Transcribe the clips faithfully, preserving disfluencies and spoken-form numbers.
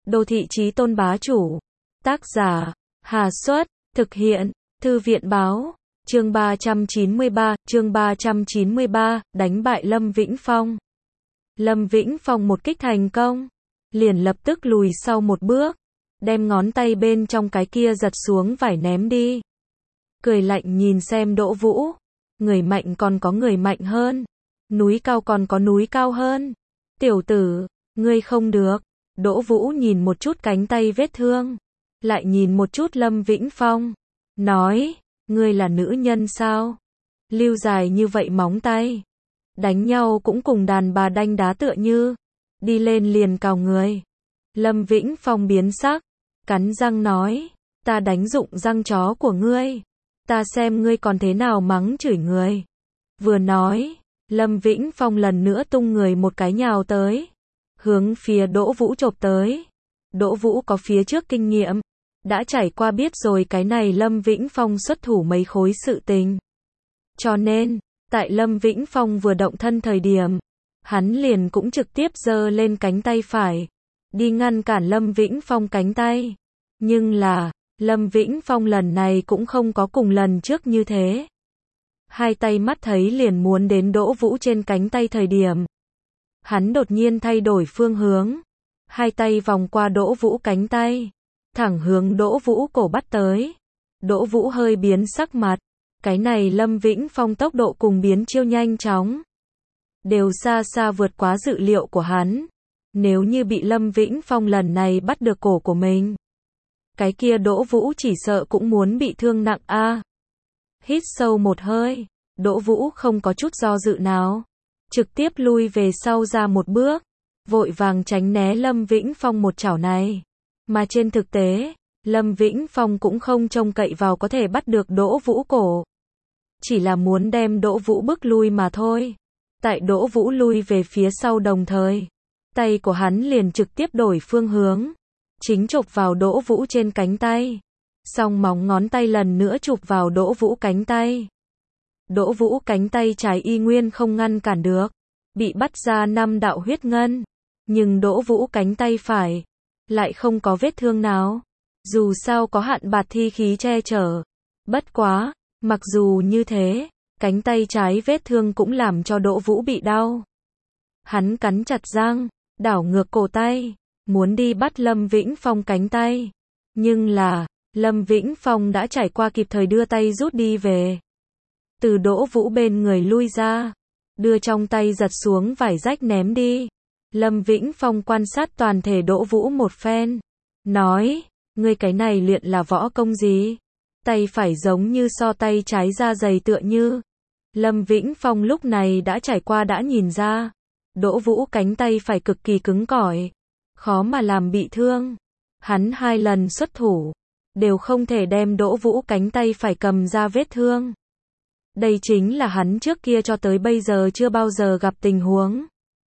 Đô thị chí tôn bá chủ. Tác giả, Hà Xuất, thực hiện, Thư viện báo, chương ba trăm chín mươi ba, chương ba trăm chín mươi ba, đánh bại Lâm Vĩnh Phong. Lâm Vĩnh Phong một kích thành công, liền lập tức lùi sau một bước, đem ngón tay bên trong cái kia giật xuống vải ném đi. Cười lạnh nhìn xem Đỗ Vũ, người mạnh còn có người mạnh hơn, núi cao còn có núi cao hơn. Tiểu tử, ngươi không được. Đỗ Vũ nhìn một chút cánh tay vết thương, lại nhìn một chút Lâm Vĩnh Phong, nói, ngươi là nữ nhân sao? Lưu dài như vậy móng tay, đánh nhau cũng cùng đàn bà đanh đá tựa như, đi lên liền cào người. Lâm Vĩnh Phong biến sắc, cắn răng nói, ta đánh rụng răng chó của ngươi, ta xem ngươi còn thế nào mắng chửi người. Vừa nói, Lâm Vĩnh Phong lần nữa tung người một cái nhào tới, hướng phía Đỗ Vũ chộp tới. Đỗ Vũ có phía trước kinh nghiệm, đã trải qua biết rồi cái này Lâm Vĩnh Phong xuất thủ mấy khối sự tình. Cho nên, tại Lâm Vĩnh Phong vừa động thân thời điểm, hắn liền cũng trực tiếp giơ lên cánh tay phải, đi ngăn cản Lâm Vĩnh Phong cánh tay. Nhưng là, Lâm Vĩnh Phong lần này cũng không có cùng lần trước như thế. Hai tay mắt thấy liền muốn đến Đỗ Vũ trên cánh tay thời điểm, hắn đột nhiên thay đổi phương hướng, hai tay vòng qua Đỗ Vũ cánh tay, thẳng hướng Đỗ Vũ cổ bắt tới. Đỗ Vũ hơi biến sắc mặt, cái này Lâm Vĩnh Phong tốc độ cùng biến chiêu nhanh chóng, đều xa xa vượt quá dự liệu của hắn. Nếu như bị Lâm Vĩnh Phong lần này bắt được cổ của mình, cái kia Đỗ Vũ chỉ sợ cũng muốn bị thương nặng a. À. Hít sâu một hơi, Đỗ Vũ không có chút do dự nào, trực tiếp lui về sau ra một bước, vội vàng tránh né Lâm Vĩnh Phong một chảo này. Mà trên thực tế, Lâm Vĩnh Phong cũng không trông cậy vào có thể bắt được Đỗ Vũ cổ, chỉ là muốn đem Đỗ Vũ bức lui mà thôi. Tại Đỗ Vũ lui về phía sau đồng thời, tay của hắn liền trực tiếp đổi phương hướng, chính chụp vào Đỗ Vũ trên cánh tay. Song móng ngón tay lần nữa chụp vào Đỗ Vũ cánh tay. Đỗ Vũ cánh tay trái y nguyên không ngăn cản được, bị bắt ra năm đạo huyết ngân, nhưng Đỗ Vũ cánh tay phải lại không có vết thương nào. Dù sao có hạn bạt thi khí che chở. Bất quá, mặc dù như thế, cánh tay trái vết thương cũng làm cho Đỗ Vũ bị đau. Hắn cắn chặt răng, đảo ngược cổ tay, muốn đi bắt Lâm Vĩnh Phong cánh tay. Nhưng là, Lâm Vĩnh Phong đã trải qua kịp thời đưa tay rút đi về. Từ Đỗ Vũ bên người lui ra, đưa trong tay giật xuống vải rách ném đi. Lâm Vĩnh Phong quan sát toàn thể Đỗ Vũ một phen, nói, ngươi cái này luyện là võ công gì? Tay phải giống như so tay trái da dày tựa như. Lâm Vĩnh Phong lúc này đã trải qua đã nhìn ra, Đỗ Vũ cánh tay phải cực kỳ cứng cỏi, khó mà làm bị thương. Hắn hai lần xuất thủ, đều không thể đem Đỗ Vũ cánh tay phải cầm ra vết thương. Đây chính là hắn trước kia cho tới bây giờ chưa bao giờ gặp tình huống.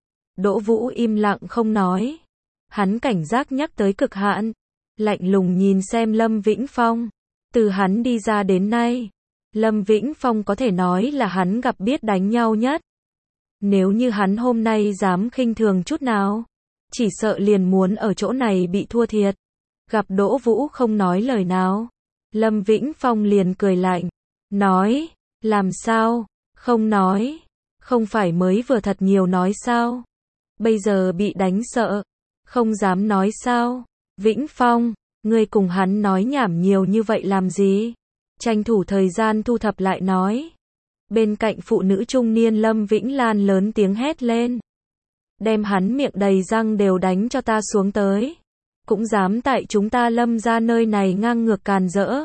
Đỗ Vũ im lặng không nói. Hắn cảnh giác nhắc tới cực hạn, lạnh lùng nhìn xem Lâm Vĩnh Phong. Từ hắn đi ra đến nay, Lâm Vĩnh Phong có thể nói là hắn gặp biết đánh nhau nhất. Nếu như hắn hôm nay dám khinh thường chút nào, chỉ sợ liền muốn ở chỗ này bị thua thiệt. Gặp Đỗ Vũ không nói lời nào, Lâm Vĩnh Phong liền cười lạnh, nói, làm sao, không nói, không phải mới vừa thật nhiều nói sao? Bây giờ bị đánh sợ, không dám nói sao? Vĩnh Phong, ngươi cùng hắn nói nhảm nhiều như vậy làm gì? Tranh thủ thời gian thu thập lại nói. Bên cạnh phụ nữ trung niên Lâm Vĩnh Lan lớn tiếng hét lên, đem hắn miệng đầy răng đều đánh cho ta xuống tới. Cũng dám tại chúng ta Lâm gia nơi này ngang ngược càn rỡ.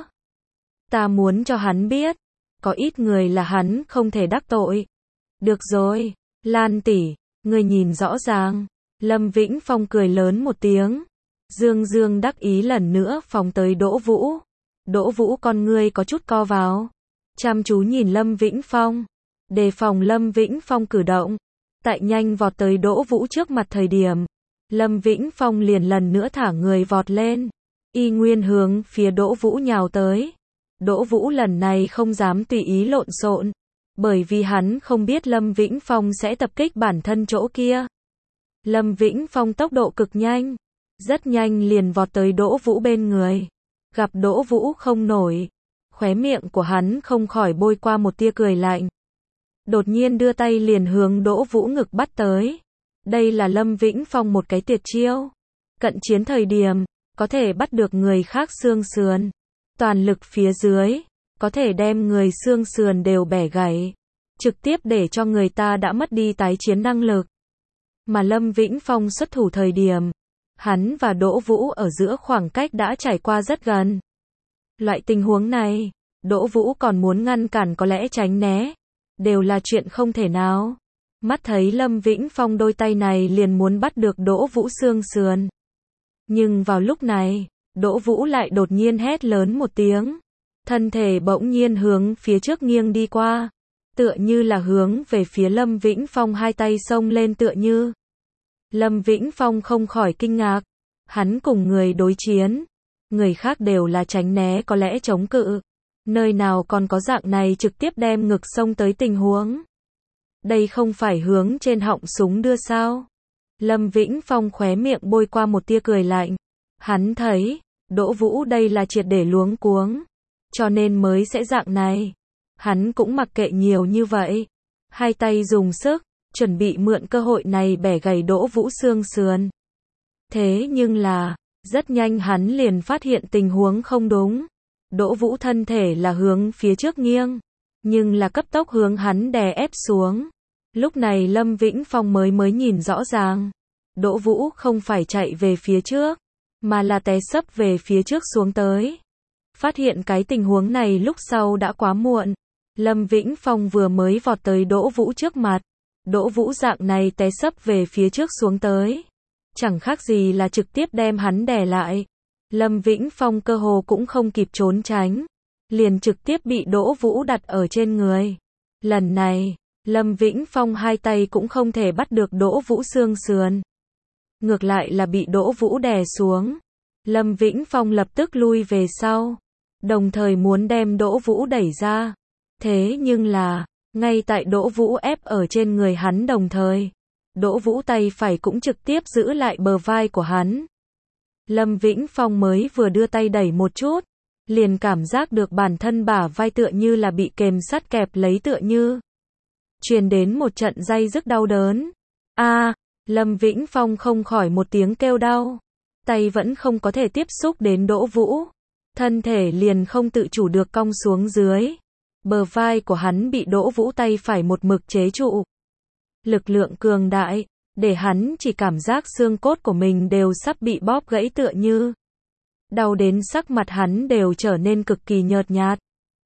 Ta muốn cho hắn biết, có ít người là hắn không thể đắc tội. Được rồi, Lan tỷ, ngươi nhìn rõ ràng. Lâm Vĩnh Phong cười lớn một tiếng, dương dương đắc ý lần nữa phóng tới Đỗ Vũ. Đỗ Vũ con ngươi có chút co vào, chăm chú nhìn Lâm Vĩnh Phong, đề phòng Lâm Vĩnh Phong cử động. Tại nhanh vọt tới Đỗ Vũ trước mặt thời điểm, Lâm Vĩnh Phong liền lần nữa thả người vọt lên, y nguyên hướng phía Đỗ Vũ nhào tới. Đỗ Vũ lần này không dám tùy ý lộn xộn, bởi vì hắn không biết Lâm Vĩnh Phong sẽ tập kích bản thân chỗ kia. Lâm Vĩnh Phong tốc độ cực nhanh, rất nhanh liền vọt tới Đỗ Vũ bên người. Gặp Đỗ Vũ không nổi, khóe miệng của hắn không khỏi bôi qua một tia cười lạnh. Đột nhiên đưa tay liền hướng Đỗ Vũ ngực bắt tới. Đây là Lâm Vĩnh Phong một cái tuyệt chiêu. Cận chiến thời điểm, có thể bắt được người khác xương sườn. Toàn lực phía dưới, có thể đem người xương sườn đều bẻ gãy. Trực tiếp để cho người ta đã mất đi tái chiến năng lực. Mà Lâm Vĩnh Phong xuất thủ thời điểm, hắn và Đỗ Vũ ở giữa khoảng cách đã trải qua rất gần. Loại tình huống này, Đỗ Vũ còn muốn ngăn cản có lẽ tránh né, đều là chuyện không thể nào. Mắt thấy Lâm Vĩnh Phong đôi tay này liền muốn bắt được Đỗ Vũ xương sườn. Nhưng vào lúc này, Đỗ Vũ lại đột nhiên hét lớn một tiếng. Thân thể bỗng nhiên hướng phía trước nghiêng đi qua. Tựa như là hướng về phía Lâm Vĩnh Phong hai tay xông lên tựa như. Lâm Vĩnh Phong không khỏi kinh ngạc. Hắn cùng người đối chiến. Người khác đều là tránh né có lẽ chống cự. Nơi nào còn có dạng này trực tiếp đem ngực xông tới tình huống. Đây không phải hướng trên họng súng đưa sao? Lâm Vĩnh Phong khóe miệng bôi qua một tia cười lạnh. Hắn thấy, Đỗ Vũ đây là triệt để luống cuống. Cho nên mới sẽ dạng này. Hắn cũng mặc kệ nhiều như vậy. Hai tay dùng sức, chuẩn bị mượn cơ hội này bẻ gãy Đỗ Vũ xương sườn. Thế nhưng là, rất nhanh hắn liền phát hiện tình huống không đúng. Đỗ Vũ thân thể là hướng phía trước nghiêng, nhưng là cấp tốc hướng hắn đè ép xuống. Lúc này Lâm Vĩnh Phong mới mới nhìn rõ ràng. Đỗ Vũ không phải chạy về phía trước, mà là té sấp về phía trước xuống tới. Phát hiện cái tình huống này lúc sau đã quá muộn. Lâm Vĩnh Phong vừa mới vọt tới Đỗ Vũ trước mặt. Đỗ Vũ dạng này té sấp về phía trước xuống tới. Chẳng khác gì là trực tiếp đem hắn đè lại. Lâm Vĩnh Phong cơ hồ cũng không kịp trốn tránh. Liền trực tiếp bị Đỗ Vũ đặt ở trên người. Lần này, Lâm Vĩnh Phong hai tay cũng không thể bắt được Đỗ Vũ xương sườn. Ngược lại là bị Đỗ Vũ đè xuống. Lâm Vĩnh Phong lập tức lui về sau. Đồng thời muốn đem Đỗ Vũ đẩy ra. Thế nhưng là, ngay tại Đỗ Vũ ép ở trên người hắn đồng thời, Đỗ Vũ tay phải cũng trực tiếp giữ lại bờ vai của hắn. Lâm Vĩnh Phong mới vừa đưa tay đẩy một chút, liền cảm giác được bản thân bả vai tựa như là bị kềm sắt kẹp lấy tựa như. Truyền đến một trận day dứt đau đớn. A, Lâm Vĩnh Phong không khỏi một tiếng kêu đau. Tay vẫn không có thể tiếp xúc đến Đỗ Vũ. Thân thể liền không tự chủ được cong xuống dưới. Bờ vai của hắn bị Đỗ Vũ tay phải một mực chế trụ. Lực lượng cường đại, để hắn chỉ cảm giác xương cốt của mình đều sắp bị bóp gãy tựa như. Đau đến sắc mặt hắn đều trở nên cực kỳ nhợt nhạt.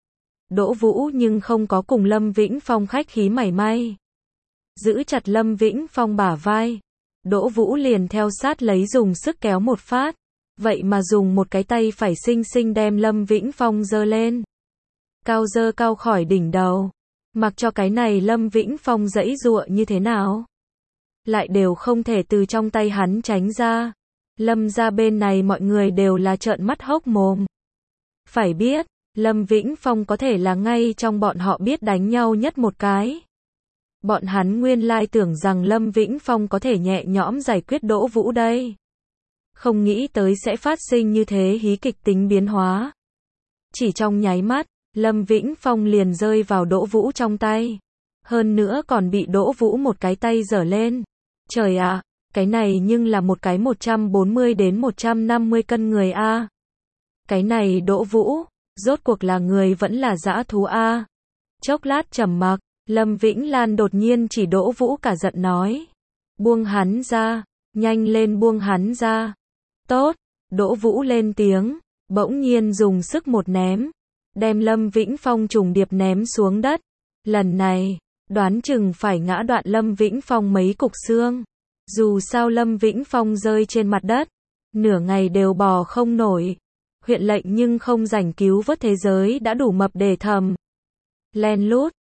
Đỗ Vũ nhưng không có cùng Lâm Vĩnh Phong khách khí mảy may. Giữ chặt Lâm Vĩnh Phong bả vai. Đỗ Vũ liền theo sát lấy dùng sức kéo một phát. Vậy mà dùng một cái tay phải xinh xinh đem Lâm Vĩnh Phong giơ lên. Cao dơ cao khỏi đỉnh đầu. Mặc cho cái này Lâm Vĩnh Phong giãy giụa như thế nào, lại đều không thể từ trong tay hắn tránh ra. Lâm ra bên này mọi người đều là trợn mắt hốc mồm. Phải biết, Lâm Vĩnh Phong có thể là ngay trong bọn họ biết đánh nhau nhất một cái. Bọn hắn nguyên lai tưởng rằng Lâm Vĩnh Phong có thể nhẹ nhõm giải quyết Đỗ Vũ đây. Không nghĩ tới sẽ phát sinh như thế hí kịch tính biến hóa. Chỉ trong nháy mắt, Lâm Vĩnh Phong liền rơi vào Đỗ Vũ trong tay. Hơn nữa còn bị Đỗ Vũ một cái tay giở lên. Trời ạ, à, cái này nhưng là một cái một trăm bốn mươi đến một trăm năm mươi cân người a. À. Cái này Đỗ Vũ, rốt cuộc là người vẫn là dã thú a. À. Chốc lát trầm mặc, Lâm Vĩnh Lan đột nhiên chỉ Đỗ Vũ cả giận nói. Buông hắn ra, nhanh lên buông hắn ra. Tốt, Đỗ Vũ lên tiếng, bỗng nhiên dùng sức một ném. Đem Lâm Vĩnh Phong trùng điệp ném xuống đất. Lần này, đoán chừng phải ngã đoạn Lâm Vĩnh Phong mấy cục xương. Dù sao Lâm Vĩnh Phong rơi trên mặt đất, nửa ngày đều bò không nổi. Huyện lệnh nhưng không rảnh cứu vớt thế giới đã đủ mập để thầm. Len lút,